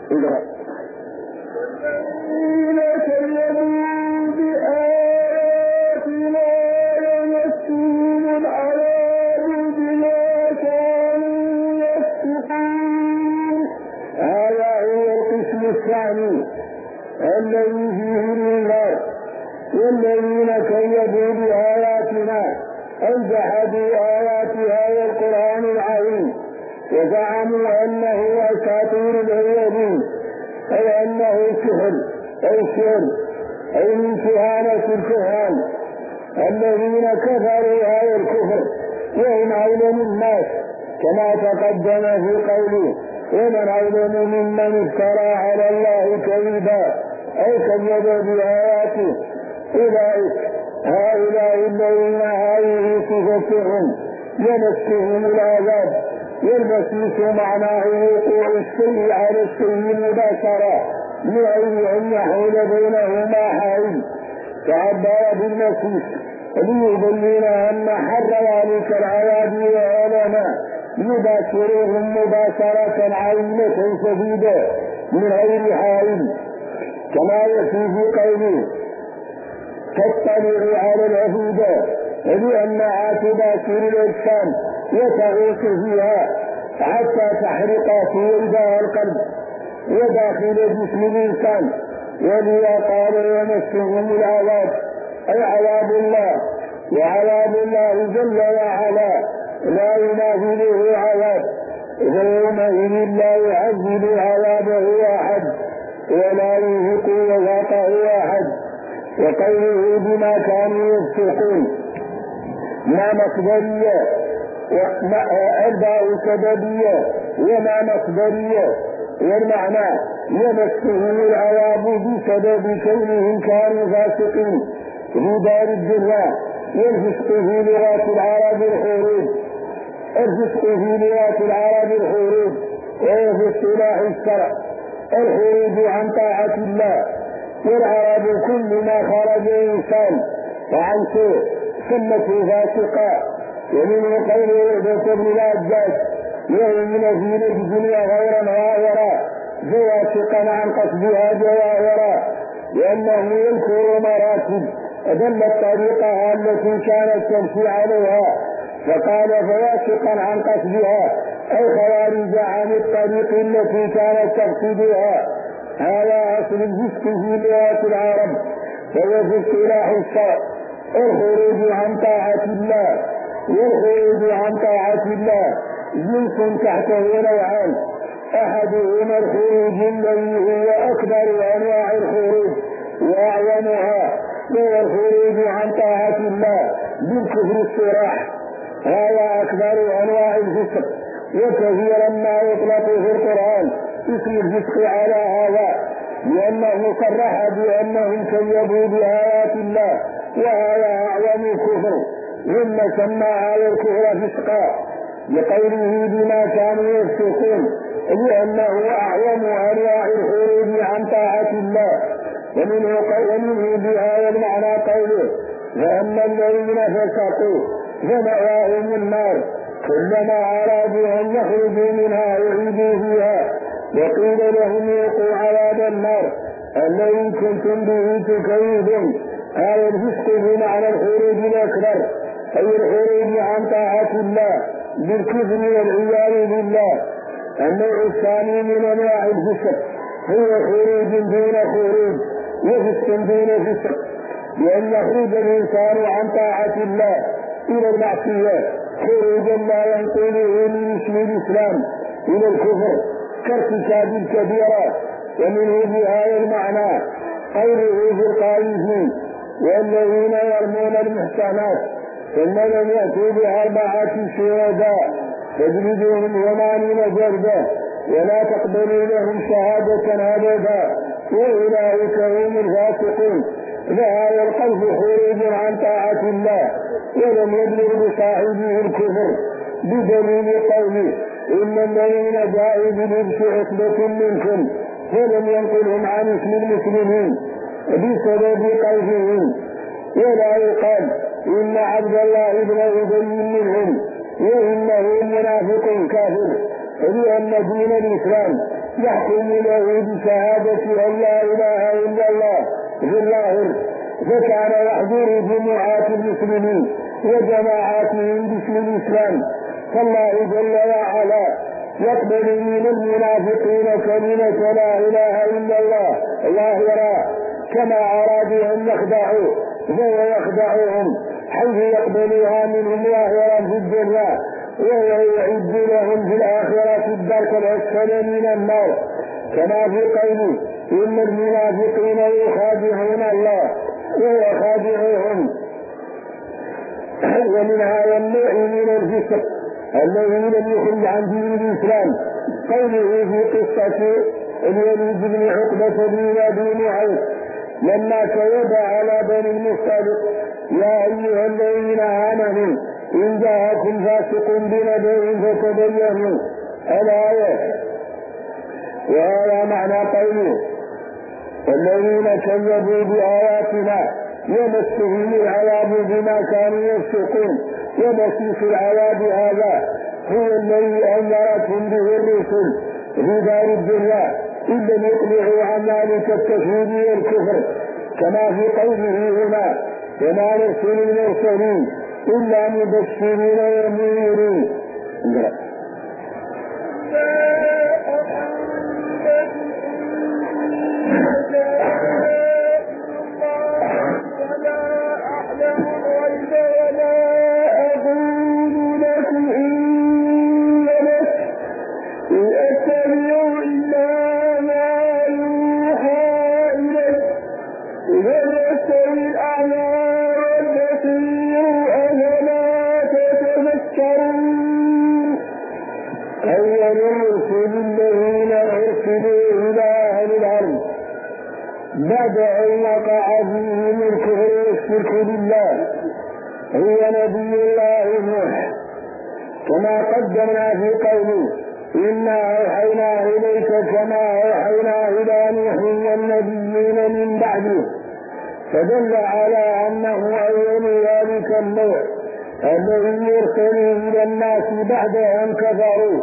اقرأ. الذين كذبوا بآياتنا يمسهم العذاب بما كانوا يفسقون. هذا هو القسم الثاني الذي فيه النار. والذين كذبوا بآياتنا أن جحدوا آيات هذا القرآن العظيم وزعموا أنه أساطير الأولين، أي أنه سحر أو شر أي من كهانة الكهان الذين كفروا هذا الكفر وهم أظلم الناس، كما تقدم في قوله: ومن أظلم ممن افترى على الله كذبا أو كذب بآياته. أولئك هؤلاء الذين هذه صفتهم يمسهم العذاب. والمسيس معناه وقوع الشيء على الشيء مباشرة من غير أن يحول بينهما حائل. تعبر بالمسيس ليبين أن حر ذلك العذاب وآلامه يباشرهم مباشرة عينة شديدة من غير حائل، كما يفي في قوله: تطلع على الأفئدة، لأنها تباشر الأجسام وتغوص فيها حتى تحرق في وجدها القلب وداخل جسم الإنسان. ولذا قال: يمسهم العذاب، أي عذاب الله، وعذاب الله جل وعلا لا ينافذه عذاب، فيومئذ لا يعذب عذابه أحد ولا يهق وثاقه أحد. وقوله: بما كانوا يفسقون، ما مصدرية أربع سببية وما مصدرية. والمعنى: يمسهم العذاب بسبب كونهم كانوا فاسقين في دار الدنيا. والفسق في لغة العرب الخروج، الفسق في لغة العرب الخروج، وهو في اصطلاح الشرع الخروج عن طاعة الله. والعرب كل ما خرج إنسان عن شيء سمته فاسقا. ومنه قول عقبة بن العباس: يؤمن في نجد وغيرا ظاهرا فواسقا عن قصدها جواهرا، لأنه يذكر مراتب أدلت طريقها التي كانت تمشي عليها، فقال: فواسقا عن قصدها أي خوارج عن الطريق التي كانت تقصدها. هذا أصل الفسق في لغة العرب، فهو في اصطلاح الشرع الخروج عن طاعة الله. والخروج عن طاعة الله جنس تحته نوعان: أحدهما الخروج الذي هو أكبر أنواع الخروج وأعظمها، وهو الخروج عن طاعة الله بالكفر الصراح، هذا أكبر أنواع الفسق. وكثيرا ما يطلق في القرآن اسم الفسق على هذا، لأنه صرح بأنهم كذبوا بآيات الله، وهذا أعظم الكفر. ثم سمى هذا الكفر فسقا لقوله: بما كانوا يفسقون، لأنه أعظم أنواع الخروج عن طاعة الله. ومنه بهذا المعنى قوله: فأما الذين فسقوا فمأواهم النار كلما أرادوا أن يخرجوا منها أعيدوا فيها وقيل لهم ذوقوا عذاب النار الذي كنتم به تكذبون. هذا الفسق بمعنى الخروج الأكبر، أي الخروج عن طاعة الله بالكفر والعياذ بالله. النوع الثاني من أنواع الفسق هو خروج دون خروج وفسق دون فسق، لأن يخرج الإنسان عن طاعة الله إلى المعصية خروجا لا ينقله من اسم الإسلام إلى الكفر كارتكاب الكبيرة. ومنه بهذا المعنى قوله في القائزين: والذين يرمون المحسنات ثم لم يأتوا بأربعة شهداء فاجلدوهم 80 جلدة ولا تقبلوا لهم شهادة أبدا وأولئك هم الفاسقون. فهذا القلب خروج عن طاعة الله ولم يبلغ بصاحبه الكفر، بدليل قوله: إن الذين جاءوا بالإفك عصبة منكم فلم ينقلهم عن اسم المسلمين بسبب قلبهم. ولا يقال إن عبد الله بن أبي منهم وإنه منافق كافر، لأن دين الإسلام يحكم له بشهادة أن لا إله إلا الله في الظاهر، فكان يحضر جمعات المسلمين وجماعاتهم باسم الإسلام، فالله جل وعلا يقبل من المنافقين كلمة لا إله إلا الله ظاهرا، كما أرادوا أن يخدعوا فهو يخدعهم حيث يقبلها منهم ظاهرا في الدنيا، وهو يعد لهم في الآخرة الدرك الأسفل من النار، كما في قوله إن المنافقين يخادعون الله وهو خادعهم. ومن هذا النوع من الفسق الذي لم يخرج عن دين الإسلام قوله في قصة الوليد بن عقبة بن أبي معيط لما كذب على بني المصطلق: يا أيها الذين آمنوا إن جاءكم فاسق بنبأ فتبينوا الآية. وهذا معنى قوله: الذين كذبوا بآياتنا يمسهم العذاب بما كانوا يفسقون. ومسيح العذاب هذا هو الذي أنذرتهم به الرسل في دار الدنيا إن لم يقلعوا عن ذلك التكذيب والكفر، كما في قوله هنا: وما نرسل المرسلين إلا مبشرين ومنذرين. بعد أن وقع فيهم الكفر والشرك بالله هو نبي الله نوح، كما قدمنا في قوله: إنا أوحينا إليك كما أوحينا إلى نوح والنبيين من بعده، فدل على أنه أول ذلك النوع الذي يرسل إلى الناس بعد أن كفروا،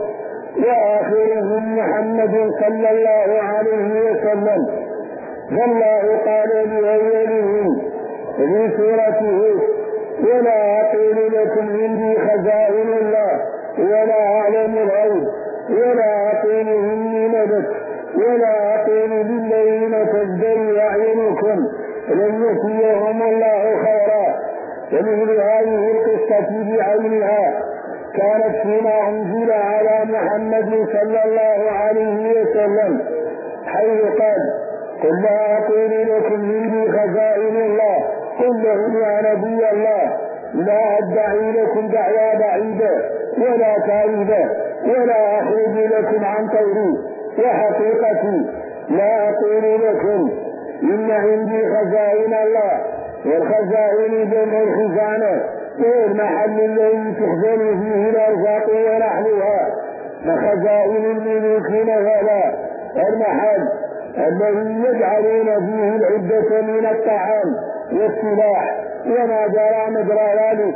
وآخرهم محمد صلى الله عليه وسلم. فالله قال لأولهم في سورة هود: ولا أقول لكم عندي خزائن الله ولا أعلم الغيب ولا أقول إني نبت ولا أقول للذين تزدري أعينكم لن يؤتيهم الله خيرا. ومثل هذه القصة بعينها كانت فيما أنزل على محمد صلى الله عليه وسلم، حيث قال: قل لا أقول لكم عندي خزائن الله قل لهم يا نبي الله لا أدعي لكم دعوى بعيدة ولا كاذبة ولا أخرج لكم عن قولي وحقيقتي لا أقول لكم إن عندي خزائن الله، والخزائن جمع الخزانة هو المحل الذي تخزن فيه الأرزاق ونحلها، فخزائن الملوك ولا المحل الذي يجعلون فيه العدة من الطعام والسلاح وما جرى مجرى ذلك.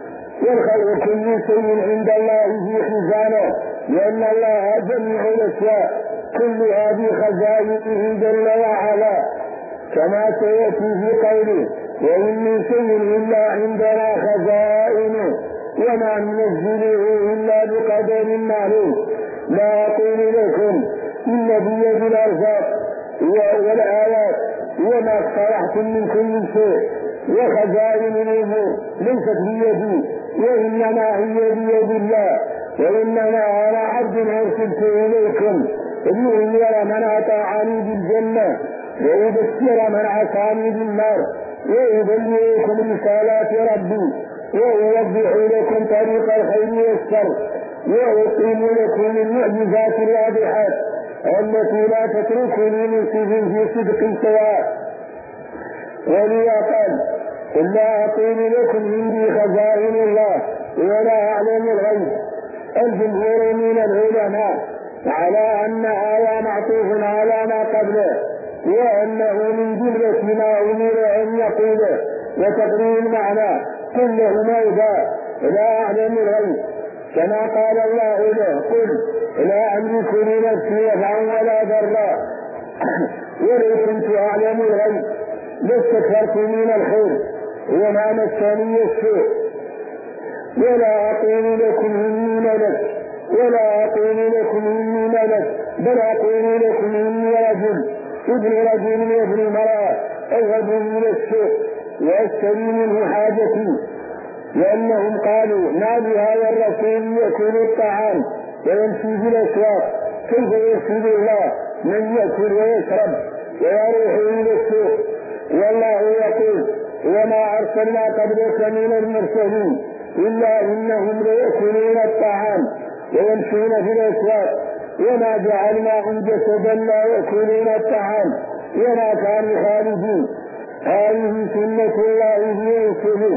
والخلق كل شيء عند الله في خزانه، لأن الله جميع الأشياء كلها بخزائنه جل وعلا، كما سيأتي في قوله: وإن من شيء إلا عندنا خزائنه وما ننزله إلا بقدر معلوم. لا أقول لكم إن بيد الأرزاق والآيات وما اقترحتم من كل شيء وخزائن الأمور ليست بيدي، وإنما هي بيد الله، وإنما أنا عبد أرسلت إليكم لأنذر من أطاعني بالجنة ويبشر من عصاني بالنار ويبلغكم رسالات ربي ويوضح لكم طريق الخير والشر وأقيم لكم المعجزات الواضحات التي لا تتركني من في صدق سواء. ولذا قال: قل لا أقول لكم عندي خزائن الله ولا أعلم الغيب. الجمهور من العلماء على أن هذا معطوف على ما قبله، وأنه من جملة ما أمر أن يقوله، وتقرير المعنى: قل له موضع لا أعلم الغيب، كما قال الله له قل لا أملك لنفسي نفعا ولا ضرا ولو كنت أعلم الغيب لاستكثرت من الخير وما مسني السوء ولا أقول لكم إني ملك بل أقول لكم إني ابن رجل وابن امرأة أذهب من السوء وأشتري منه حاجتي. لأنهم قالوا ما بهذا الرسول يأكل الطعام ويمشي في الأسواق كيف يرسل الله من يأكل ويشرب ويروح إلى السوق؟ والله يقول وما أرسلنا قبلك من المرسلين إلا إنهم ليأكلون الطعام ويمشون في الأسواق وما جعلناهم جسدا لا يأكلون الطعام وما كانوا خالدين هذه سنة الله في رسله.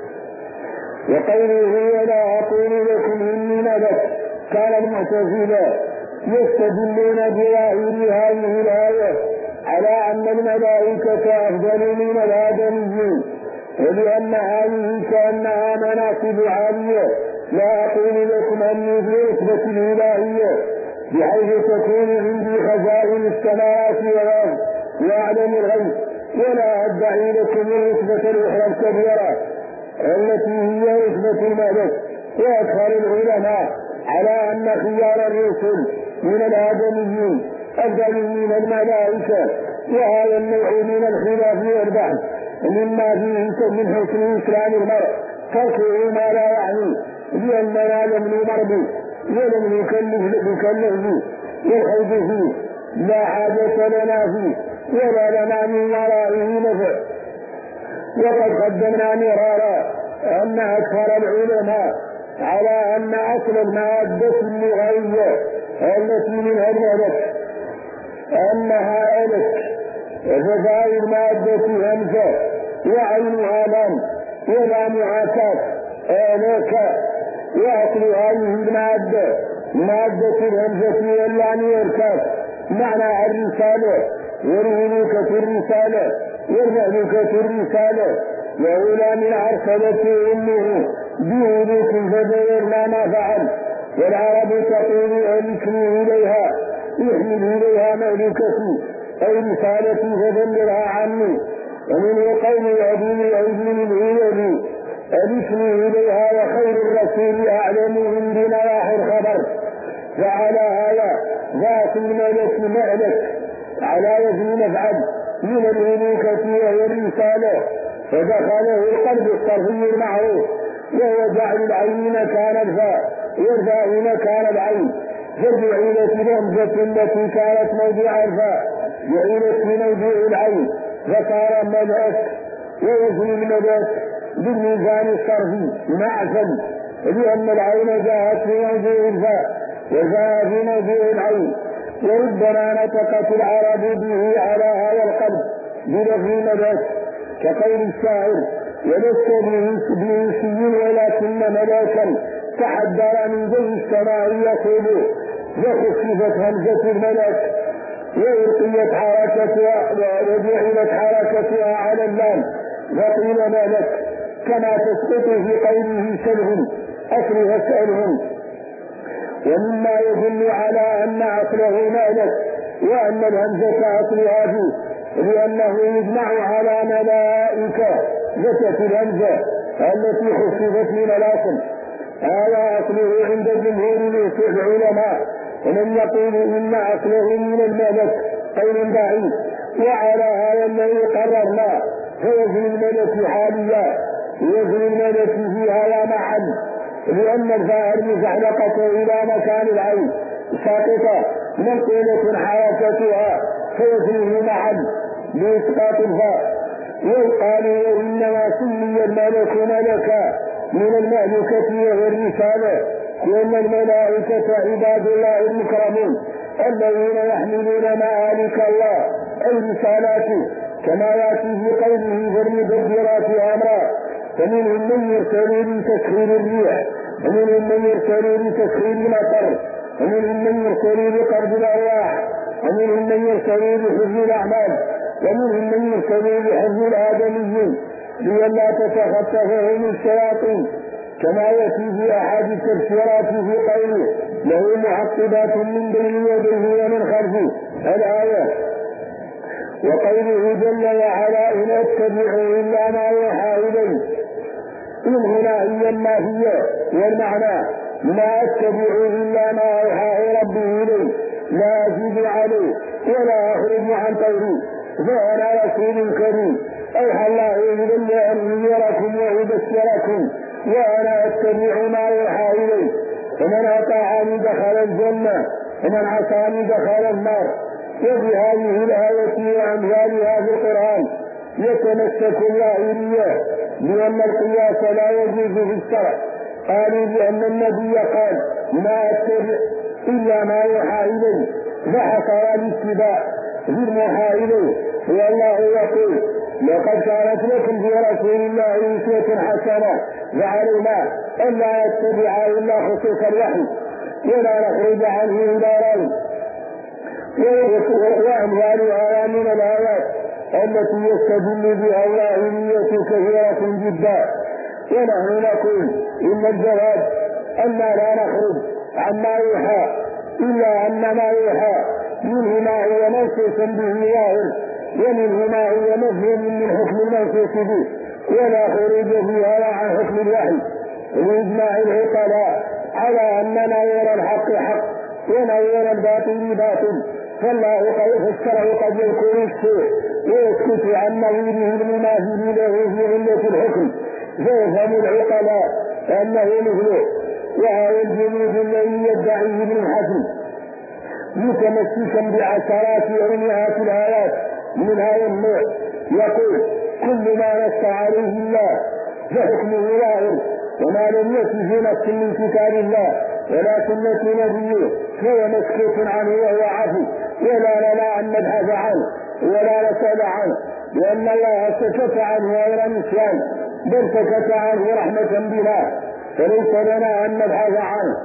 وقوله ولا أقول لكم إني ملك قال المعتزلة يستدلون بظاهر هذه الآية على أن الملائكة أفضل من الآدميين ولأن هذه كأنها مناصب عالية. لا أقول لكم أني في رتبة الإلهية بحيث تكون عندي خزائن السماوات والأرض وأعلم الغيب ولا أدعي لكم الرتبة الأخرى الكبيرة التي هي رتبة الملك. وأكثر العلماء على أن خيار الرسل من الآدميين أفضل من الملائكة وهذا النوع من الخلاف والبحث مما فيه من حسن إسلام المرء تركه ما لا يعني لأننا لم نمر به ولم نكلف به والخوض فيه لا حاجة لنا فيه ولا لنا من ورائه نفع. وقد قدمنا مرارا أن أكثر العلماء على أن أصل المادة اللغوية التي منها الملك أنها ألك ففاء المادة همزة وعينها لام ولامها كاف آلك. وأصل هذه المادة مادة الهمزة واللام والكاف معنى الرسالة والملوكة الرسالة والملوكة الرسالة وأولى من عرسلة أمه بهدوك فبيرنا ما فعل. والعرب تقول ألكني إليها يحمل إليها ملوكتي أي رسالتي فبلغها عني. ومنه قول أبي أيدي الهيدي ألكني إليها وخير الرسول أعلمهم بنواحي الخبر. فعلى هذا ذات الملك مألك على وزن مفعل من الملوكة وهي الرسالة فدخله القلب الصرفي المعروف وهو جعل العين مكان الفاء والفاء مكان العين فجعلت الهمزة التي كانت موضع الفاء جعلت في موضع العين فصار ملك. ووزن الملك بالميزان الصرفي معزل لأن العين جاءت في موضع الفاء وجاء في موضع العين. وربما نطقت العرب به على هذا القلب بلفظ ملك كقول الشاعر ولست بإنسي ولكن ملاكا تحدر من جو السماء يقول. وخففت همزة الملك وألقيت حركتها وجعلت حركتها على اللام وقيل ملك كما تسقط في قوله سلهم أصل فاسألهم. ومما يدل على أن أصله مالك وأن الهمزة أصلها فيه لأنه يجمع على ملائكة ذكت الهمزة التي خففت من الأصل. هذا أصله عند جمهور العلماء ومن يقول إن أصله من الملك قول بعيد. وعلى هذا الذي قررنا فوزن الملك حاليا وزن الملك في هذا محل لأن الفاعل مزحلقة إلى مكان العين ساقطة منقولة حركتها فوزنه محل بإسقاط الفاء. ويقال إنما سمي الملك ملكا من المهلكة والرسالة لأن الملائكة عباد الله المكرمون الذين يحملون مآلك الله أي رسالاته كما يأتي في قوله فالمدبرات أمرا فمنهم من يرسل لتسخير الريح ومنهم من يرسل لتسخير المطر ومنهم من يرسل لقرض الأرواح ومنهم من يرسل لحفظ الأعمال ومنهم من يرسل لحفظ الآدميين لئلا تتخطفهم الشياطين كما يأتي في أحد التفسيرات في قوله له معقبات من بين يديه ومن خلفه الآية. وقوله جل وعلا إن أتبع إلا ما يوحى إلي إن هنا هي النافية والمعنى ما أتبع إلا ما أوحى ربي إلي لا أزيد عليه ولا أخرج عن قولي فأنا رسول كريم أوحى الله إلي أن ينذركم ويبشركم وأنا أتبع ما يوحى إلي فمن أطاعني دخل الجنة ومن عصاني دخل النار. وفي هذه الآية وأمثالها في القرآن يتمسك الظاهرية بأن القياس لا يجوز في الشرع. قالوا بأن النبي قال ما أتبع إلا ما يوحى إليه فحصر الاتباع بالموحى إليه. والله يقول لقد كانت لكم في رسول الله أسوة حسنة فعلينا أن لا يتبع إلا خصوص الوحي ولا نخرج عنه إلى رأي. وأمثالها من الآيات التي يستدل بها الظاهرية كثيرة جدا. ونحن نقول إن الجواب أن لا نخرج عما يوحى إلا أن ما يوحى منه ما هو منصوص به ظاهر ومنه ما هو مفهوم من حكم المنصوص به ولا خروج فيها عن حكم الوحي. وإجماع العقلاء على أن نظير الحق حق ونظير الباطل باطل. فالله فالشرع قد يذكر الشيء ويسكت عن نظيره المماثل له في علة الحكم فيفهم العقلاء أنه مثله. وهذا الجنود الذي يدعيه ابن حزم متمسكا بعشرات ومئات الآيات من هذا النوع يقول كل ما نص عليه الله فحكمه ظاهر وما لم يأت في نص من كتاب الله ولا سنة نبيه فهو مسكوت عنه وهو عفو ولا لنا أن نبحث عنه ولا نسأل عنه لأن الله سكت عنه غير نسيان بل سكت عنه رحمة بنا فليس لنا أن نبحث عنه.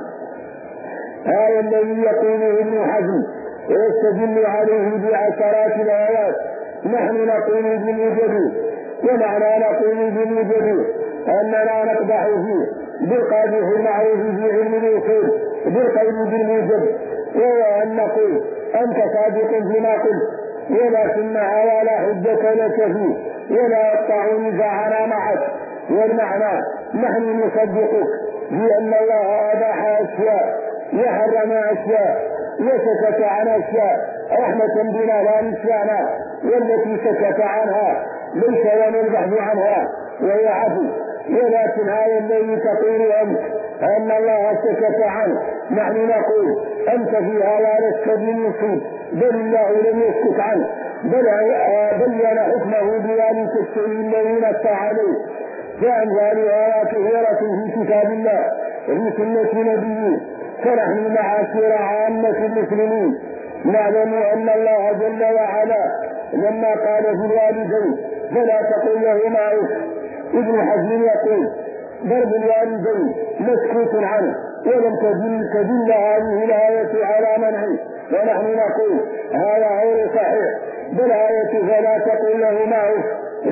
هذا الذي يقوله ابن حزم ويستدل عليه بعشرات الآيات. نحن نقول بالوجد ومعنى نقول بالوجد أننا نقدح فيه بالقادح المعروف في علم الأصول بالقول بالوجد وهو أن نقول أنت صادق فيما قلت ولكن هذا لا حجة لك فيه ولا يقطع نزاعنا معك. والمعنى نحن نصدقك بأن الله أباح أشياء وحرم أشياء وسكت عن أشياء رحمة بنا لا نسيانا والتي سكت عنها ليس لنا البحث عنها وهي عفو. ولكن هذا الذي تقول أنت أن الله سكت عنه نحن نقول أنت في هذا لست بالنصيب بل الله لم يسكت عنه بل بين حكمه بذلك الشيء الذي نص عليه. فأمثال آيات كثيرة في كتاب الله وفي سنة نبيه. فنحن معاشر عامة المسلمين نعلم أن الله جل وعلا لما قال في الوالدين فلا تقل لهما أف. ابن حزم يقول ضرب الوالدين مسكوت عنه ولم تدل هذه الآية على منعه. ونحن نقول هذا غير صحيح بل آية فلا تقل لهما أف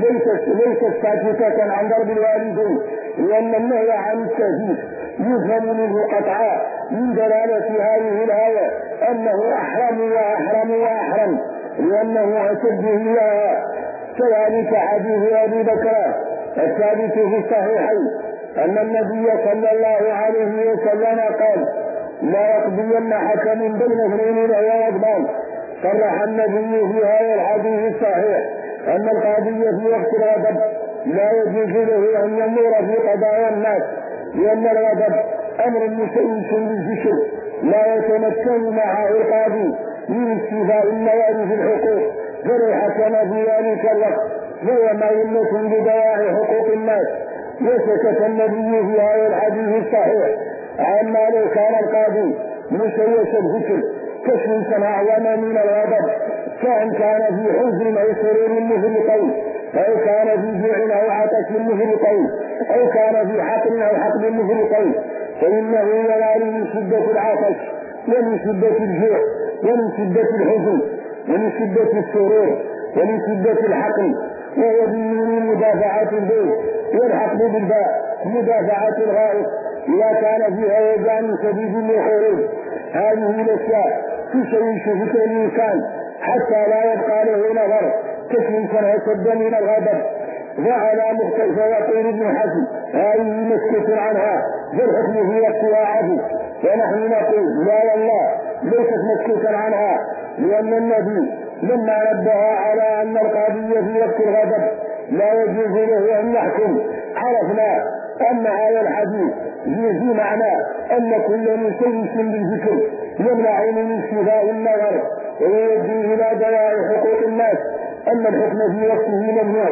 ليست ساكتة عن ضرب الوالدين لأن النهي عن التهديد يفهم منه قطعا من دلالة هذه الآية أنه أحرم وأحرم وأحرم لأنه أشد إياها. كذلك حديث أبي بكر الثابت في الصحيحين أن النبي صلى الله عليه وسلم قال لا يقضين حكم بين اثنين وهو غضبان. صرح النبي في هذا الحديث الصحيح أن القاضي في وقت الغضب لا يجوز له أن ينظر في قضايا الناس لأن الغضب أمر مشوش للفكر لا يتمكن معه القاضي من استيفاء النواب في الحقوق فلو حكم في ذلك الوقت فهو مهمة بدواعي حقوق الناس. وسكت النبي في هذا الحديث الصحيح عما لو كان القاضي مشوش الفكر تشويشا أعظم من الغضب كان في حزن أو سرور مفرطين أو كان في جوع أو عطش مفرطين أو كان في حقن أو حقن مفرطين فإنه ينال من شدة العطش ومن شدة الجوع ومن شدة الحزن ومن شدة السرور ومن شدة الحقن وهو من مدافعة البيت والحقن بالباء مدافعة الغائط إذا كان فيها وجع شديد للخروج. هذه الأشياء تشوش فكر الإنسان حتى لا يبقى له نظر كيف أشد من الغضب. وعلى مختلف يقول ابن حزم هذه مسكت عنها بالحكم في وقتها عفو، ونحن نقول لا والله ليست مسكوتا عنها، لأن النبي لما نبه على أن القضية في وقت الغضب لا يجوز له أن يحكم عرفنا أن هذا الحديث في معنى أن كل مسيس بالذكر يمنع من استيفاء النظر ويؤدي إلى ضياع حقوق الناس، أن الحكم في وقته ممنوع.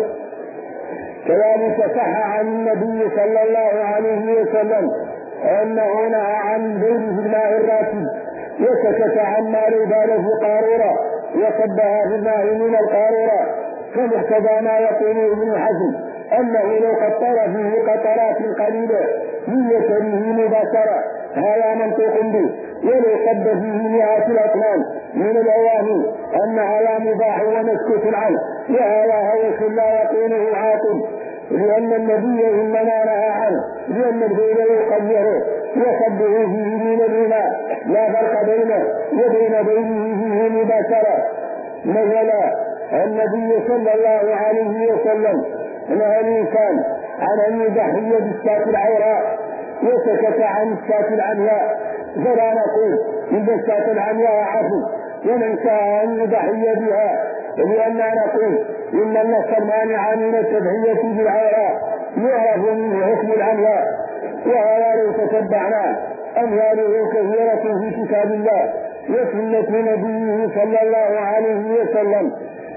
كذلك صح عن النبي صلى الله عليه وسلم أنه نهى عن بيع الماء الراكد وسكت عما لو بال في قارورة وصبها في الماء من القارورة، فمقتضى ما يقول ابن حزم أنه لو قطر فيه قطرات قليلة من يسره مباشرة هذا منطوق به، ولو صب فيه مئات الأطنان من الأواني أن هذا مباح ومسكوت عنه، وهذا هوس لا يقوله عاقل، لأن النبي إنما نهى عنه لأن البيل يقدره وصبه فيه من الماء لا فرق بينه وبين بينه فيه مباشرة. مثلا النبي صلى الله عليه وسلم نهى الإنسان عن أن يضحي بالشاة العوراء وسكت عن الشاة العمياء، فلا نقول إن الشاة العمياء عفو ومن شاء أن يضحي بها، لأننا نقول إن النص المانع من التضحية بالعوراء يعرف من حكم العمياء، وهذا لو تتبعنا أمثاله كثيرة في كتاب الله وسنة نبيه صلى الله عليه وسلم.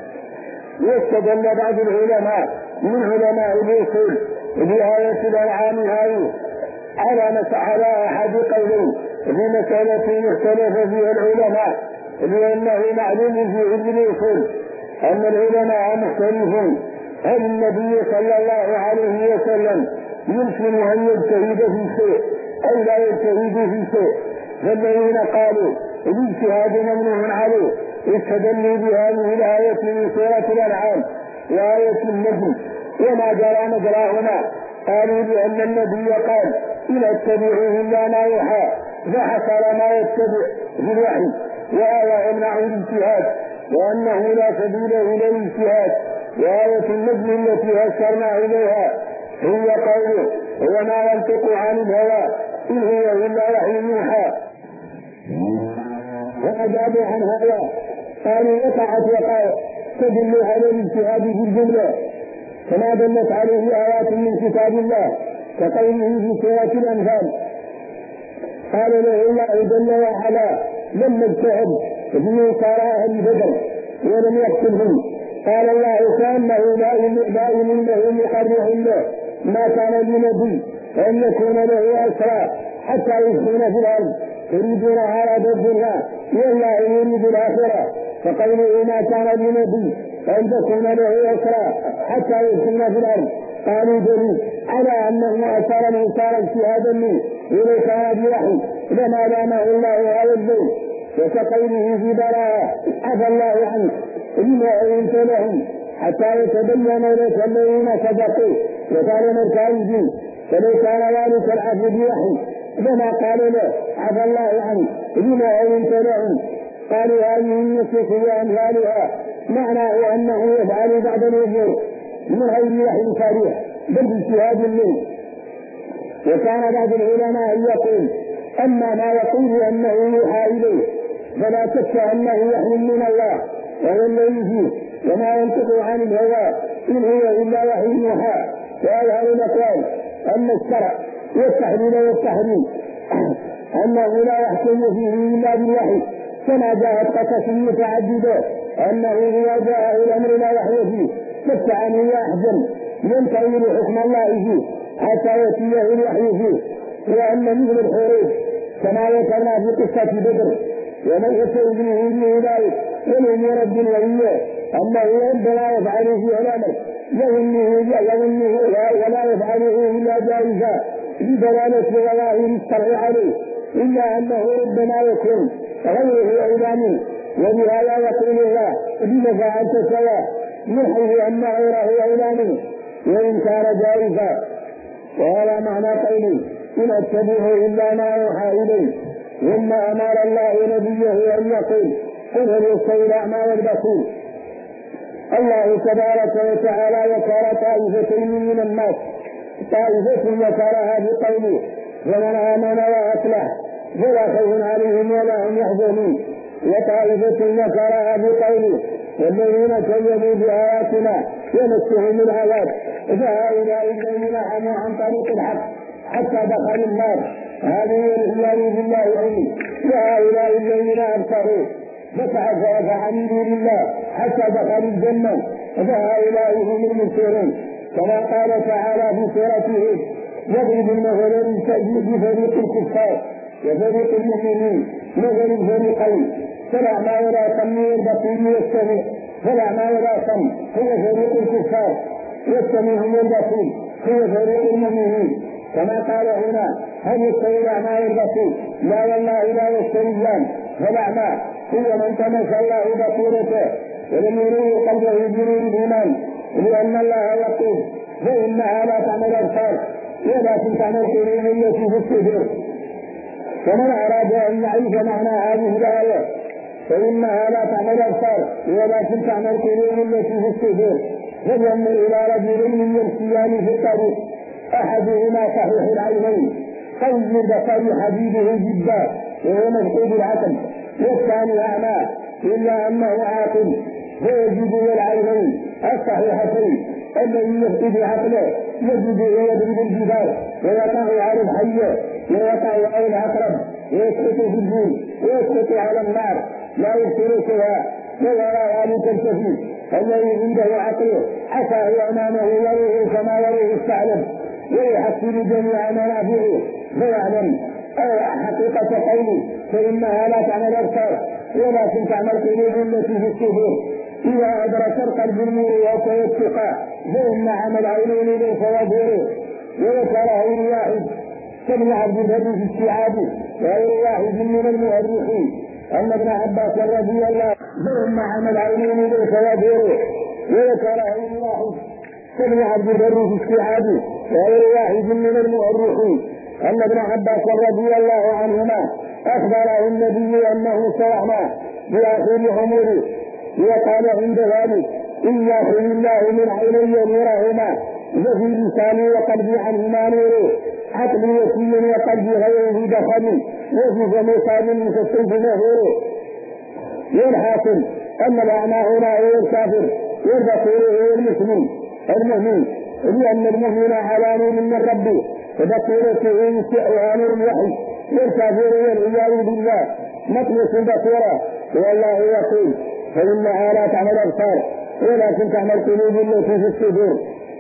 واستدل بعض العلماء من علماء الأصول بآية الأنعام هذه على أحد قولين في مسألة اختلف فيها العلماء، لأنه معلوم في علم الأصول أن العلماء مختلفون هل النبي صلى الله عليه وسلم يمكن أن يجتهد في شيء أو لا يجتهد في شيء، فالذين قالوا الاجتهاد ممنوع عليه استدلوا بهذه الآية من سورة الأنعام وآية النجم وما جرى مجراهما، قالوا بأن النبي قال إن اتبعوا إلا ما يوحى فحصل ما يتبع في الوحي، وهذا يمنع الاجتهاد وأنه لا سبيل إلى الاجتهاد. وآية النجم التي أشرنا إليها هي قوله وما ينطق عن الهوى إن هو إلا وحي يوحى، وأجابوا عن هذا قالوا وقعت وقع تدل على الاجتهاد في الجملة كما دلت عليه آيات من كتاب الله كقوله في سورة الأنفال قال له الله جل وعلا لما اجتهد في قراءة بدر ولم يقتلهم قال الله كأنه لا له مقرح له ما كان لنبي أن يكون له أسرى حتى يسكن في الأرض يريدون عرض الدنيا والله يريد الآخرة، فقوله ما كان لنبي أن تكون له أسرى حتى يسكن في الأرض قالوا دليل على أنه أثار الإنسان اجتهادا منه إذا كان بوحي لما لامه الله على البيت، وكقوله في براءة عفى الله عنه لما أذنت لهم حتى يتبين لك الذين صدقوا وكانوا الكاذبين، فلو كان ذلك العفو بوحي لما قال له عفى الله عنه لما أذنت لهم. قالوا هذه النصوص وأمثالها معناه أنه يفعل بعض الأمور من غير وحي صريح بل باجتهاد منه. وكان بعض العلماء يقول أما ما يقول أنه يوحى إليه فلا شك أنه وحي من الله وهو الذي فيه وما ينطق عن الهوى إن هو إلا وحي يوحى. وأظهر الأقوال أن الشرع والتحليل والتحريم أنه لا يحكم فيه إلا بالوحي، كما جاءت قصص متعددة أنه إذا جاء الأمر لا وحي فيه فالتعني يحزن ينتظر حكم الله فيه حتى يأتيه الوحي فيه. وأن مثل الخروج كما ذكرنا في قصة بدر ومن يستوجبه بذلك والأمور الدنيوية أنه ربما يفعل فيه الأمر يظنه ولا يفعله إلا جائزا بدلالة ظواهر الشرع عليه، إلا أنه ربما يكون غيره إعلامه. وبهذا يقول الله لما فعلت سواء من حيث أن غيره إعلامه وإن كان جائزا. وهذا معنى قوله إن أتبعه إلا ما يوحى إليه. ثم أمر الله نبيه أن يقول قل هل يستوي الأعمى والبصير. الله تبارك وتعالى ذكر طائفتين من الناس، طائفة ذكرها بقوله فمن آمن وأصلح فلا خوف عليهم ولا هم يحزنون، وطائفة ذكرها بقوله والذين كذبوا بآياتنا يمسهم العذاب فهؤلاء الذين عموا عن طريق الحق حتى دخلوا النار هذه العياذ بالله علم، وهؤلاء الذين أبصروا فعملوا لله حتى دخلوا الجنة فهؤلاء هم المبصرون. كما قال تعالى في سورته يضرب المثل بفريق الكفار وفريق المؤمنين مثل الفريقين فالأعمى ولا صم والبصير يستمع، فالأعمى ولا صم هو فريق الكفار والسميع هو البصير هو فريق المؤمنين. كما قال هنا هل يستوي الأعمى والبصير؟ لا والله لا يستويان، فالأعمى هو من تمس الله بصيرته ولم يريه قلبه بنور الإيمان، لأن الله يقول فإنها لا تعمل أبصار ولكن تعمل قلوب التي في الصدور. فمن أراد أن يعيش معنى هذه الآية فإنها لا تعمل أبصار ولكن تعمل قلوب التي في الصدور. فلينظر إلى رجل من يمشيان في الطريق أحدهما صحيح العينين قوي بصر حديده جدا وهو مفقود العقل، والثاني أعمى إلا أنه عاقل فيجد العينين الصحيحتين الذي يفقد عقله يجد ويضرب الجبال ويقع على الحية ويقع على العقرب ويسقط في الجيل ويسقط على النار لا يفترسها ولا ذلك الكثير الذي عنده عقله عساه أمامه يروه كما يروه الثعلب ويحصل جميع منافعه فيعلم حقيقة قوله فإنها لا تعمل أبصار ولكن تعمل قلوب التي في الصدور. إذا أدرك القلب النور وسيتقى فإن عمل عينين ليس يدوره. وذكر غير واحد كابن عبد الهادي في استيعابه وغير واحد من المؤرخين أن ابن عباس رضي الله فإن عمل عينين ليس يدوره. وذكر غير واحد كابن عبد الهادي في استيعابه وغير واحد من المؤرخين أن ابن عباس رضي الله عنهما أخبره النبي أنه سيعمى بآخر عمره، وقال عند ذلك إن يأخذ الله من عيني نورهما وفي لساني وقلبي عنهما نور عقلي يسير وقلبي غيره دخل وفي فمي صاد مستيف نهور. والحاصل أن الأعمى هنا هو الكافر والبصير هو المسلم المؤمن، لأن المؤمن على نور من ربه فبصيرته يسعها نور الوحي، والكافر والعياذ بالله مطلس البصيرة. والله يقول فإنها لا تعمل أبصار ولكن تعمل قلوب التي في الصدور.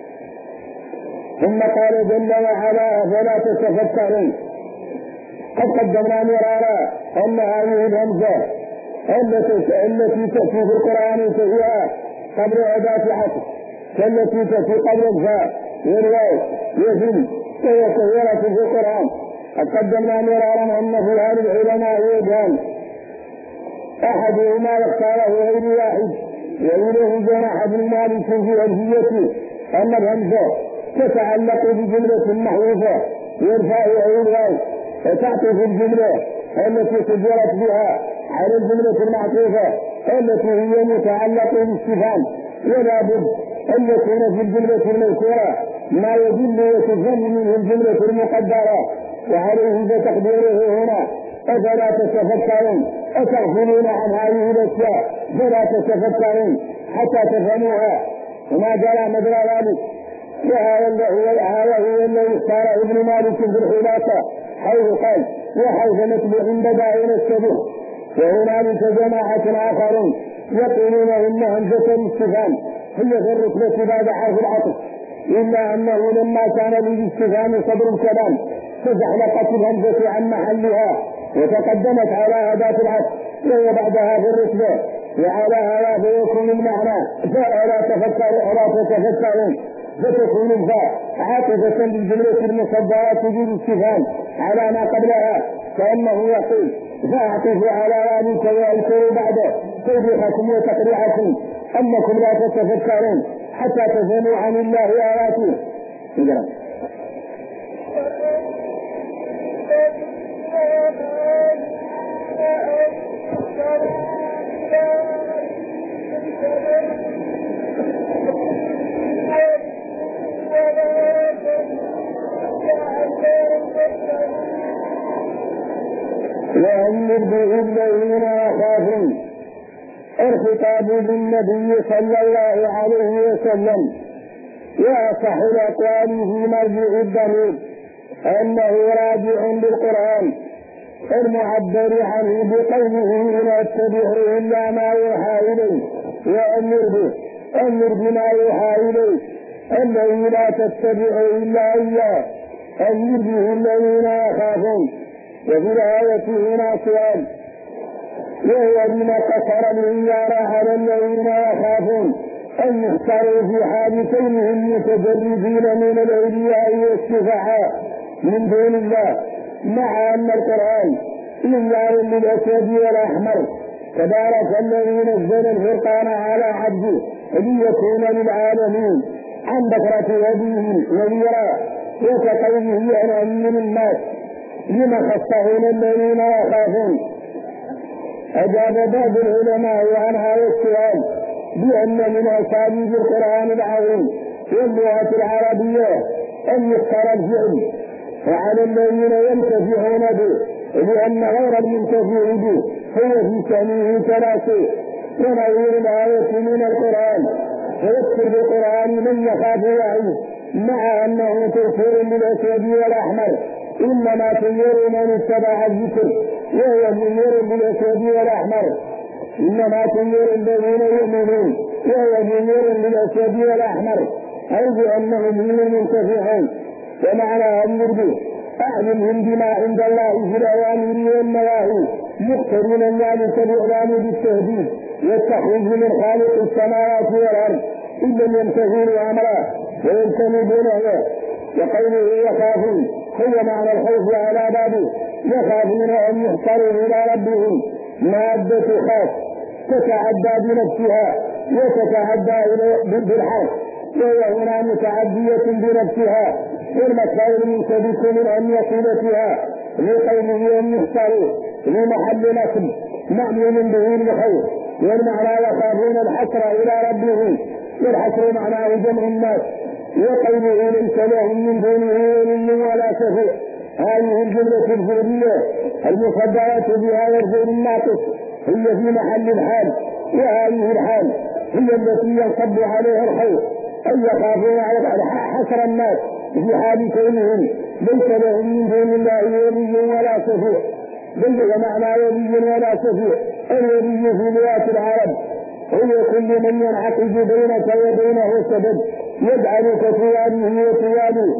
ثم قال جل وعلا فلا تتفكرون. قد قدمنا مرارا أن هذه الهمزة التي تأتي في القرآن فهي قبل أداة عطف كالتي تأتي قبل الفاء والواو يزن وهي كثيرة في القرآن. قد قدمنا مرارا أن في هذه العلماء وجهان أحدهما واختاره غير واحد وإليه جناح بن مالك في ألفيته أن الهمزة تتعلق بجملة محذوفة يرفع الواو فتعطف الجملة التي سجلت بها على الجملة المعطوفة التي هي متعلقة بالاستفهام، ولا بد أن يكون في الجملة المذكورة ما يدل وتفهم منه الجملة المقدرة. وعليه فتقديره هنا أفلا تتفكرون أتغفلون عن هذه الأشياء فلا تتفكرون حتى تفهموها. وما جرى مدرى ذلك وهذا هو الذي اختاره ابن مالك في الخلاصة حيث قال وحيث نتبع بدائل السبع. وهنالك جماعة آخرون يقولون إن همزة الاستفهام هي في الرتبة بعد حرف العطف، إلا أنه لما كان للاستفهام صدر الكلام فزحلقت الهمزة عن محلها وتقدمت على أداة العطف وهي بعدها في الرتبة، وعلى هذا فيكون المعنى فألا تتفكرون فتكون الفاء عاطفة بالجملة المصدرة بالاستفهام على ما قبلها، كأنه يقول فأعطف على ذلك وأذكر بعده توضيحكم وتقريعكم أنكم لا تتفكرون حتى تفهموا عن الله آياته. به الذين يخافون. الخطاب بالنبي صلى الله عليه وسلم، وأصح الأقوال في مرجع الضمير أنه راجع للقرآن المعبر عنه بقوله إن أتبع إلا ما يوحى إليه وأمر بما يوحى إليه الذي لا تتبع إلا إياه أمر به الذين يخافون. وفي الآية هنا سؤال، وهو بما قصر الإنذار على الذين يخافون أن يختاروا في حال كونهم متجردين من الأولياء والشفعاء من دون الله، مع أن القرآن إنذار للأسود والأحمر. تبارك الذي نزل الفرقان على عبده ليكون للعالمين عن بكرة أبيه نذيرا، وكقوله أنا من الناس لما خصهم الذين يخافون. أجاب بعض العلماء عن هذا السؤال بأن من أساليب القرآن العظيم واللغة العربية أن يختار الفعل وعلى الذين ينتفعون به، لأن غير المنتفع به هو في شأنه ثلاثة. ونظير الآية من القرآن فيذكر بالقرآن من يخاف وعيه، مع أنه تذكر للأسود والأحمر، إنما تنير من اتبع الذكر وهو منير للأسود والأحمر، إنما تنير الذين يؤمنون وهو منير للأسود والأحمر، أي بأنهم من المنتفعون. ومعنى أمر به أعلمهم بما عند الله في الأوامر والنواهي مقترنا ذلك بإعلام بالتهديد والتخويف من خالق السماوات والأرض إن لم يمتثلوا أمره ويجتنبوا نهيه. وقوله يخافون هو معنى الخوف على بابه، يخافون أن يحصروا إلى ربهم مادة خاف تتعدى بنفسها وتتعدى بالحرف، وهي هنا متعدية بنفسها والمسائل منسبك من أن يصيبتها لقوله أن يحصروا لمحل نصب معنى به الخوف. والمعنى يخافون الحسر إلى ربهم، والحسر معناه جمع الناس. وقوله ليس لهم من دونه ولي ولا شفيع، هذه الجملة الفعلية المصدرة بها والفعل الناقص هي في محل الحال، وهذه الحال هي التي ينصب عليها الخوف، أن يخافون على حسر الناس في حال كونهم ليس لهم من دون الله ولي ولا شفيع. بل معنى ولي ولا شفيع الولي في لغة العرب هو كل من ينعقد بينك وبينه سبب يجعلك تواليه وتواليه.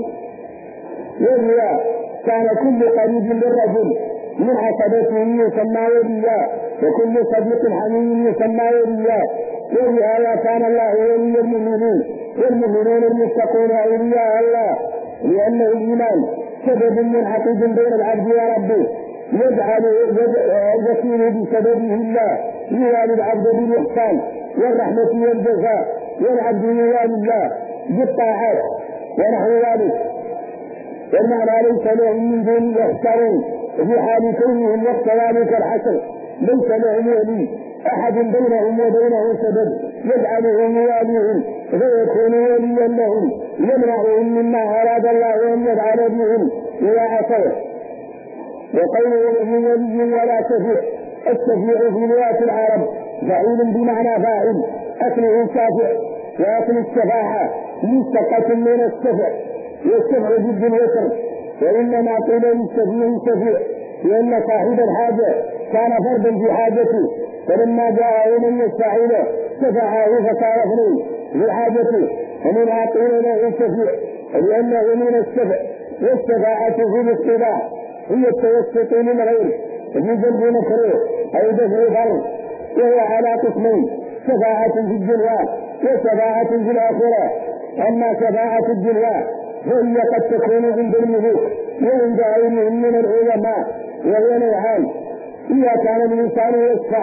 وهي كان كل قريب للرجل من عصبته يسمى وليا، وكل صديق حميم يسمى وليا. وبهذا كان الله ولي المؤمنين، والمؤمنون المتقون أولياء الله، لأن الإيمان سبب منعقد بين العبد وربه يجعل وكيل بسببه الله يوالي العبد بالإحسان والرحمة والجزاء، والعبد يوالي الله بالطاعات ونحو ذلك. والمعنى ليس لهم من دون يحسرون في حال كونهم وقت ذلك الحسر، ليس لهم ولي أحد بينهم وبينه سبب يجعلهم يواليهم فيكون وليا لهم يمنعهم مما أراد الله أن يفعل بهم إذا عصوا. وقوله من ولي ولا شفيع، الشفيع في لغة العرب فعيل بمعنى فاعل، أصله شافع، وأصل الشفاعة مشتقة من الشفع، والشفع ضد الوتر. وإنما قيل للشفيع شفيع لأن صاحب الحاجة كان فردا في حاجته، فلما جاء من يستعينه شفعه فصار اثنين في حاجته، ومنها قيل له شفيع لأنه من الشفع. والشفاعة في الاصطلاح هي التوسط للغير في جلب مكروه أو دفع ضر، وهو على قسمين: شفاعة في الدنيا وشفاعة في الآخرة. أما شفاعة الدنيا فهي قد تكون عند الملوك وعند غيرهم من العلماء، وهي نوعان: إذا كان الإنسان يشفع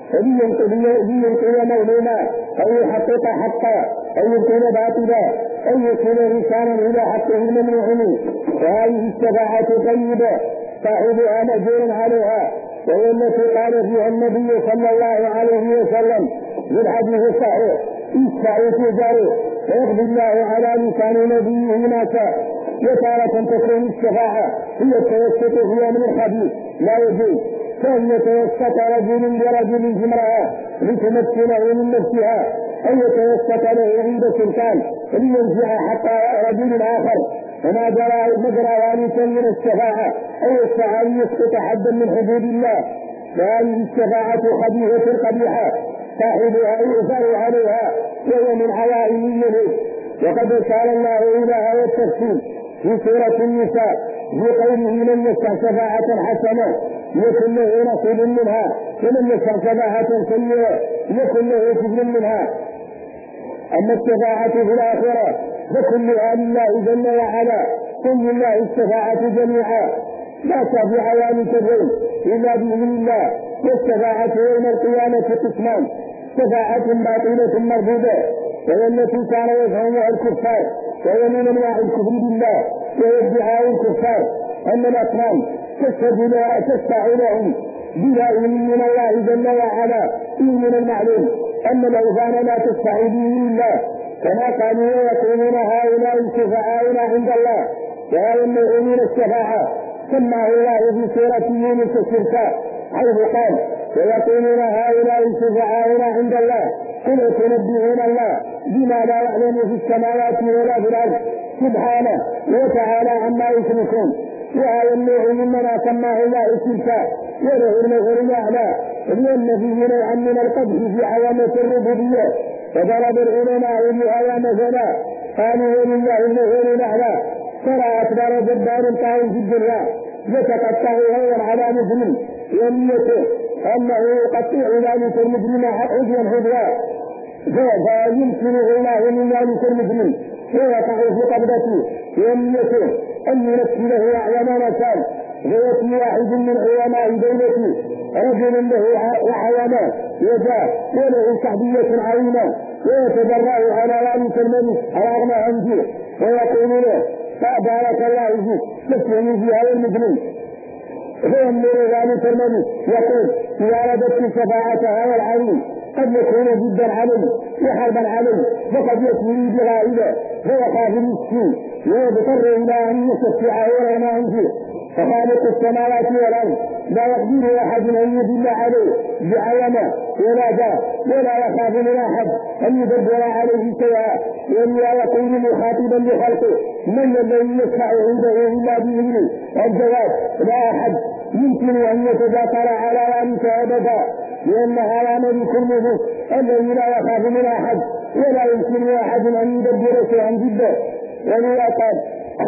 لينقذ مظلوما أو يحقق حقا أو يبطل باطلا أو يكون إنسانا إلى حقه الممنوع منه، وهذه الشفاعة طيبة صاحبها مأجور عليها، وهي التي قال فيها النبي صلى الله عليه وسلم في الحديث الصحيح: اشفعوا في جاره فيقضي الله على لسان نبيه ما شاء. وتارة تكون الشفاعة هي التوسط في أمر الخبيث لا يجوز، كأن يتوسط رجل برجل في امرأة لتمكنه من نفسها، أو يتوسط له عند سلطان لينزع حق رجل آخر، وما مجرى ذلك من الشفاعة أو يشفع أن يسقط حدا من حدود الله، فهذه الشفاعة خبيثة قبيحة صاحبها يؤثر عليها وهو من عوائم اليهود. وقد قال الله إلى هذا التفسير في سورة النساء في قوله من يشفع شفاعة حسنة يكن له نصيب منها، ومن يشفع شفاعة سيئة يكن له سجن منها. أما الشفاعة في الآخرة فكلها لله جل وعلا، كل الله الشفاعة جميعا لا تشفع ذلك الشيء إلا بإذن الله. والشفاعة يوم القيامة قسمان: شفاعة باطلة مردودة، وهي التي كان يفهمها الكفار، وهي من أنواع الكفر بالله وادعاء الكفار أن الأصنام تشفع لهم بلا إذن من الله جل وعلا. من المعلوم أن الأوثان لا تشفع بإذن الله، كما قالوا ويقولون هؤلاء شفعاؤنا عند الله، وهذا النوع من الشفاعة سماه الله في سورة يونس الشركاء حيث قال: ويقولون هؤلاء شفعاؤنا عند الله قل تنبئون الله بما لا يعلم في السماوات ولا في الأرض سبحانه وتعالى عما يشركون. وهذا النوع مما سماه الله الشركاء وله المثل الأعلى، لأن فيه نوعا من القدح في عوامة الربوبية. وضرب العلماء بهذا مثلا قالوا ولله المثل الأعلى: ترى أكبر جبار طاغٍ في الدنيا يتقطع هوى على مسلم يميته أنه يقطع ذلك المسلم عضوا عضوا، فيمكنه الله من ذلك المسلم ويقع في قبضته يميته أن ينفذه أعظم نسال. فيأتي واحد من علماء دولته رجل له وحيوان يجاه وله شعبية عظيمة ويتبرأ على ذلك الملك رغم أنفه ويقول له: بارك الله فيك تسلم في هذا المسلم. فيأمر ذلك الملك يقول: إذا رددت شفاعة هذا العظيم قد يكون جدا عليه وحربا عليه، فقد يسمي بغائبه فيخاف المسكين ويضطر إلى أن يشفع ورغم أنفه. فخالق السماوات والأرض لا يقدر أحد أن يدل عليه بعلمه ولا يخاف من أحد أن يدبر عليه شيئا، ولا يقول مخاطبا لخلقه: من الذي يشفع عنده إلا بإذنه؟ الجواب: لا أحد يمكن أن يتذاكر على ذلك أبدا، لأن هذا ملك الملوك الذي لا يخاف من أحد ولا يمكن أحد أن يدبر شيئا جدا. ولذا قال: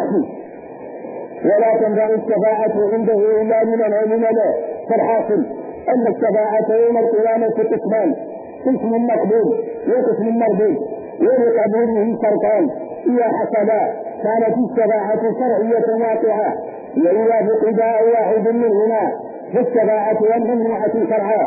ولا تنفع الشفاعة عنده إلا لمن علم له. فالحاصل أن الشفاعة يوم القيامة قسمان: قسم مقبول وقسم مردود، ولقبوله شرطان: إذا حصلا كانت الشفاعة شرعية واقعة ويوافق داء واحد منهما فالشفاعة والممنوعة شرعا.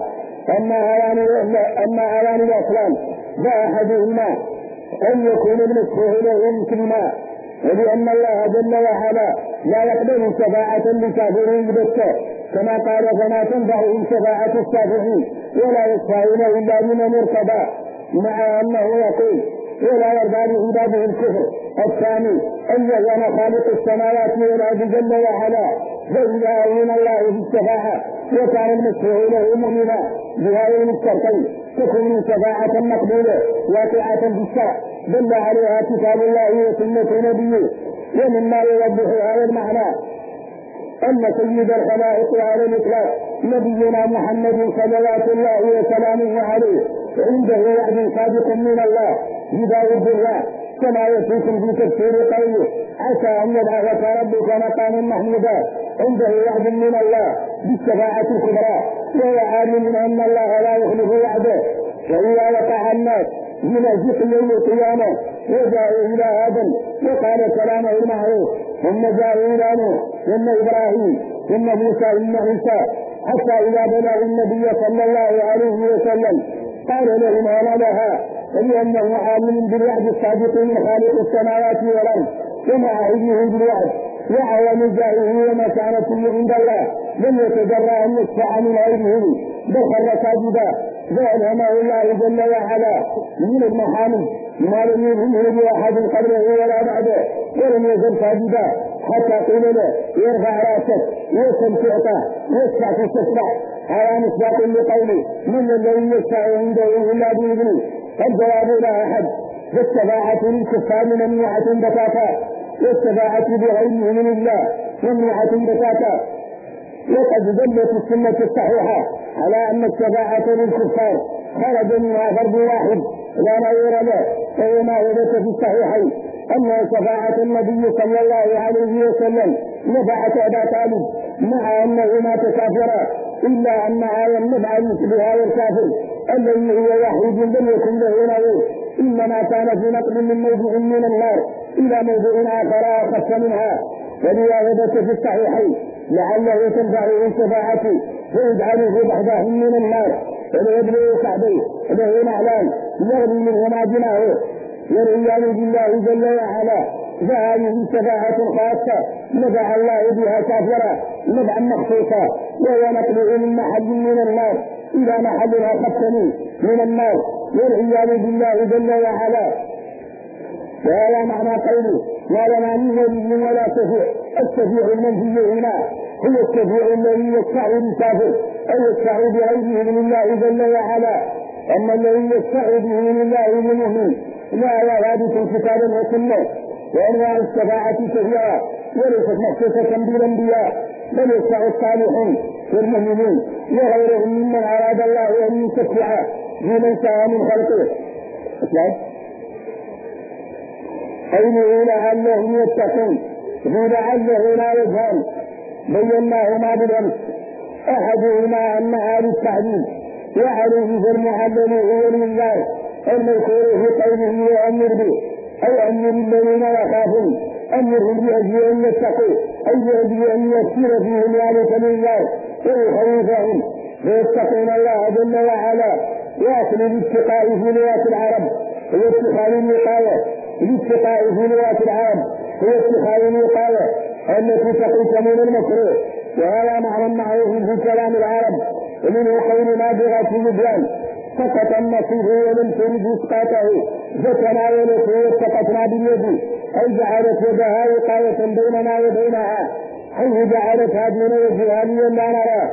أما هذان الأصلان فأحدهما أن يكون المشروع له مسلما، ولأن الله جل وعلا لا يقبل شفاعة لكافرين بشر، كما قال: فما تنفعهم شفاعة الشافعين ولا يشفعون إلا لمن ارتضى، مع أنه يقول: ولا يرضى لعباده الكفر. الثاني أن يكون خالق السماوات والأرض جل وعلا، فإذا أذن الله بالشفاعة وكان المشروع له مؤمنا بهذين الشرطين تكون شفاعة مقبولة واقعة بالشرع دل عليها كتاب الله وسنة نبيه. ومما يوضح هذا المعنى أن سيد الخلائق على الإطلاق نبينا محمد صلوات الله وسلامه عليه عنده وعد صادق من الله بداية الله، كما يفيكم في تفسير قوله: عسى أن يبعثك ربك مقاما محمودا. عنده وعد من الله بالشفاعة الكبرى، وهو عالم أن الله لا يخلف وعده. وإذا وقع الناس من الذكر يوم القيامة وجاءوا إلى آدم وقال سلامه المعروف، ثم جاءوا إلى نوح ثم إبراهيم ثم موسى ثم عيسى، حتى إذا بلغ النبي صلى الله عليه وسلم قال لهم: أنا لها، ولأنه عالم بالوعد الصادق من خالق السماوات والأرض ومع علمه بالوعد وعلم جاهه ومكانته عند الله لم يتجرأ أن يشفع من علمه بل خر ساجدا. فألهمه الله جل وعلا من المحامد ما لم يلهمه بأحد قبله ولا بعده، ولم يزل ساجدا حتى قيل له: يرفع راسك ويسل تعطى ويشفع تشفع، على مصداق لقوله من الذي يشفع عنده إلا بإذنه. فالجواب لا أحد. فالشفاعة للكفار ممنوعة بتاتا، والشفاعة بغيره من الله ممنوعة بتاتا. وقد دلت السنة الصحيحة على أن الشفاعة للكفار خرج منها فرد واحد لا نظير له، وهو ما ثبت في الصحيحين أن شفاعة النبي صلى الله عليه وسلم نفعت أبا طالب مع أنه مات كافرا، إلا أنها لم نفع مثلها والكافر الذي هو وحيد لم يكن له نظير، إنما كان في نقل من موضع من النار إلى موضع آخر أخف منها. ولذا ثبت في الصحيحين لعله تنفعه الشفاعة فيجعله بحثه من النار، وليبلغ صحبه له نعلان يغلي منهما جناهه والعياذ بالله جل وعلا. فهذه الشفاعة خاصة نفع الله بها كافرا نفعا مخصوصا، وهو نقله من محل من النار إلى محل أخف من النار والعياذ بالله جل وعلا. وهذا معنى قوله ما لنا من ولي ولا شفيع. الشفيع المنفي هنا هو الشفيع الذي يشفع للكافر أو يشفع بغيره من الله جل وعلا. أما الذي يشفع به من الله للمؤمن لا ثابت كتابا وسنة. وأنواع الشفاعة كثيرة وليست مخصوصة بالأنبياء، بل يشفع الصالحون والمؤمنين وغيرهم ممن أراد الله أن يشفع بمن شاء من خلقه. قوله لعلهم يتقون لعله لا يفهم بيناهما بالأمس. أحدهما أنها للتعليم وعليه فالمعلم هو الإنذار المذكور في قوله وأمر به أو أمر الذين يخافون أمرهم بأجل أن يتقوا أي بأجل أن يسير فيهم ذلك الإنذار ويخوفهم فيتقون الله جل وعلا. واصل الاتقاء في لغة العرب هو اتخاذ الوقاية. الاتقاء في لغة العرب هو اتخاذ الوقاية التي تقيك من المكروه، وهذا معنى معروف في كلام العرب. ومنه قول نابغة مبيان سقط النصيب ولم ترد اسقاطه فتناولته واتقتنا باليد، أي جعلت يدها وقاية بيننا وبينها حيث جعلتها دون وجهها لئلا نرى.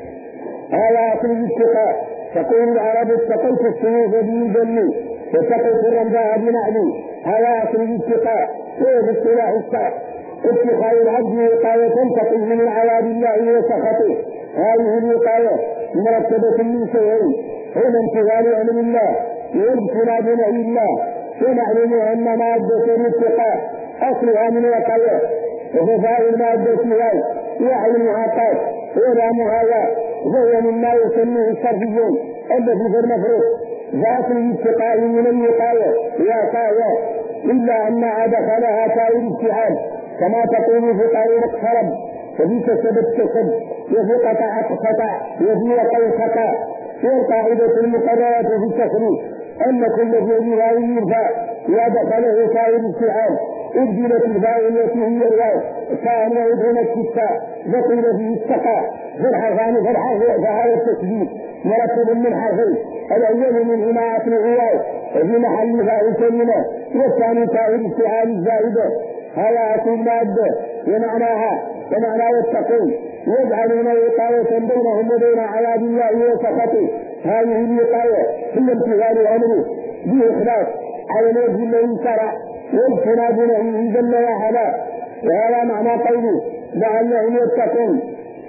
هذا أصل الاتقاء. تقول العرب اتقيت السيوف بجني واتقيت الرمزاء بنعلي. هذا أصل الاتقاء وهو باصطلاح الشرع اتخاذ العبد وقاية تنتقل من عذاب الله وسخطه. هذه الوقاية مرتبة من شيئين: هنا امتثال امر الله واجتناب نهي الله. ونعلم ان مادة الاتقاء اصلها من وقاية، وفاء المادة هي وعي المعاقات ورامها وهو مما يسميه الصرفيون الذي في المفروض. ذات الاتقاء من الوقاية وقاية، إلا أنها دخلها تاء الاتحاد كما تقول في قول اقترب وفي كسب الكسب وفي قطع قطع وفي وقع قطع. والقاعدة المقررة في التخريج أن كل فعل هذه الفاء لا دخله تاء الاتحاد أبدلت الفاء التي هي الواو كان يدعونك في التاء وقيل فيه اتقى فالحرفان فهذا التسجيل مرتب من حرفين: الأول منهما أصل الواو وفي محل فاء كلمة، والثاني تاء الاتحاد الزائدة. هذا أصل المادة ومعناها ومعنى يتقون يجعلون وقاية بينهم وبين عذاب الله وسخطه. هذه الوقاية هي امتثال أمره بإخلاص على الوجه الذي شرع واجتناب نهيه جل وعلا. وهذا معنى قوله لعلهم يتقون.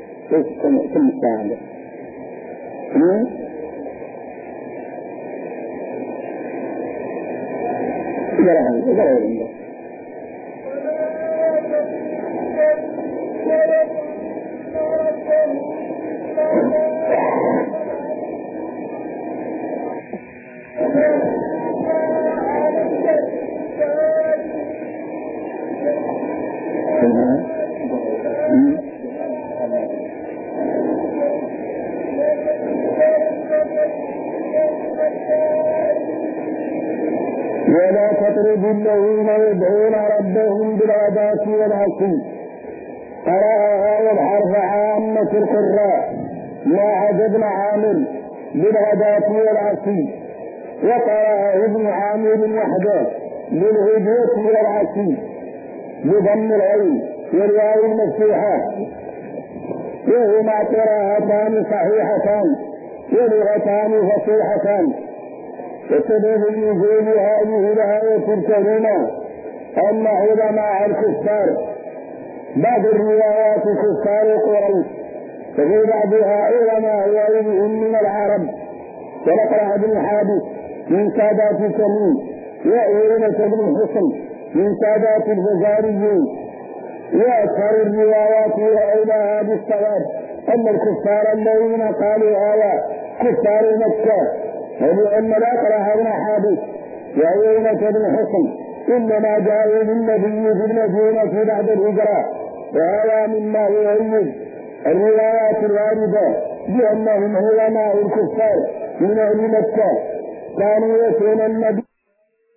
ولا تطردوا الذين يدعون ربهم بالغداة والعشي. قرأ هذا الحرف عامة القراء ما عدا ابن عامر بالغداة والعشي، وقرأ ابن عامر وحده بالغداة والعشي بضم العين والواو المفتوحة. وهما قراءتان صحيحتان ولغتان فصيحتان. وسبب نزول هذه الآية الكريمة أن علماء الكفار بعض الروايات كفار قريش وفي بعضها علماء غيرهم من العرب ونقرأ بن حابس من سادات تميم وعيينة بن حصن من سادات الفزاريين. وأكثر الروايات وأولها بالصواب أن الكفار الذين قالوا هذا كفار مكة، ولأن الأقرأ بن حابس وعيينة بن حصن إنما جاءوا للنبي في المدينة بعد الهجرة، وهذا مما يؤيد الروايات الواردة بأنهم علماء الكفار من أهل مكة كانوا يسألون النبي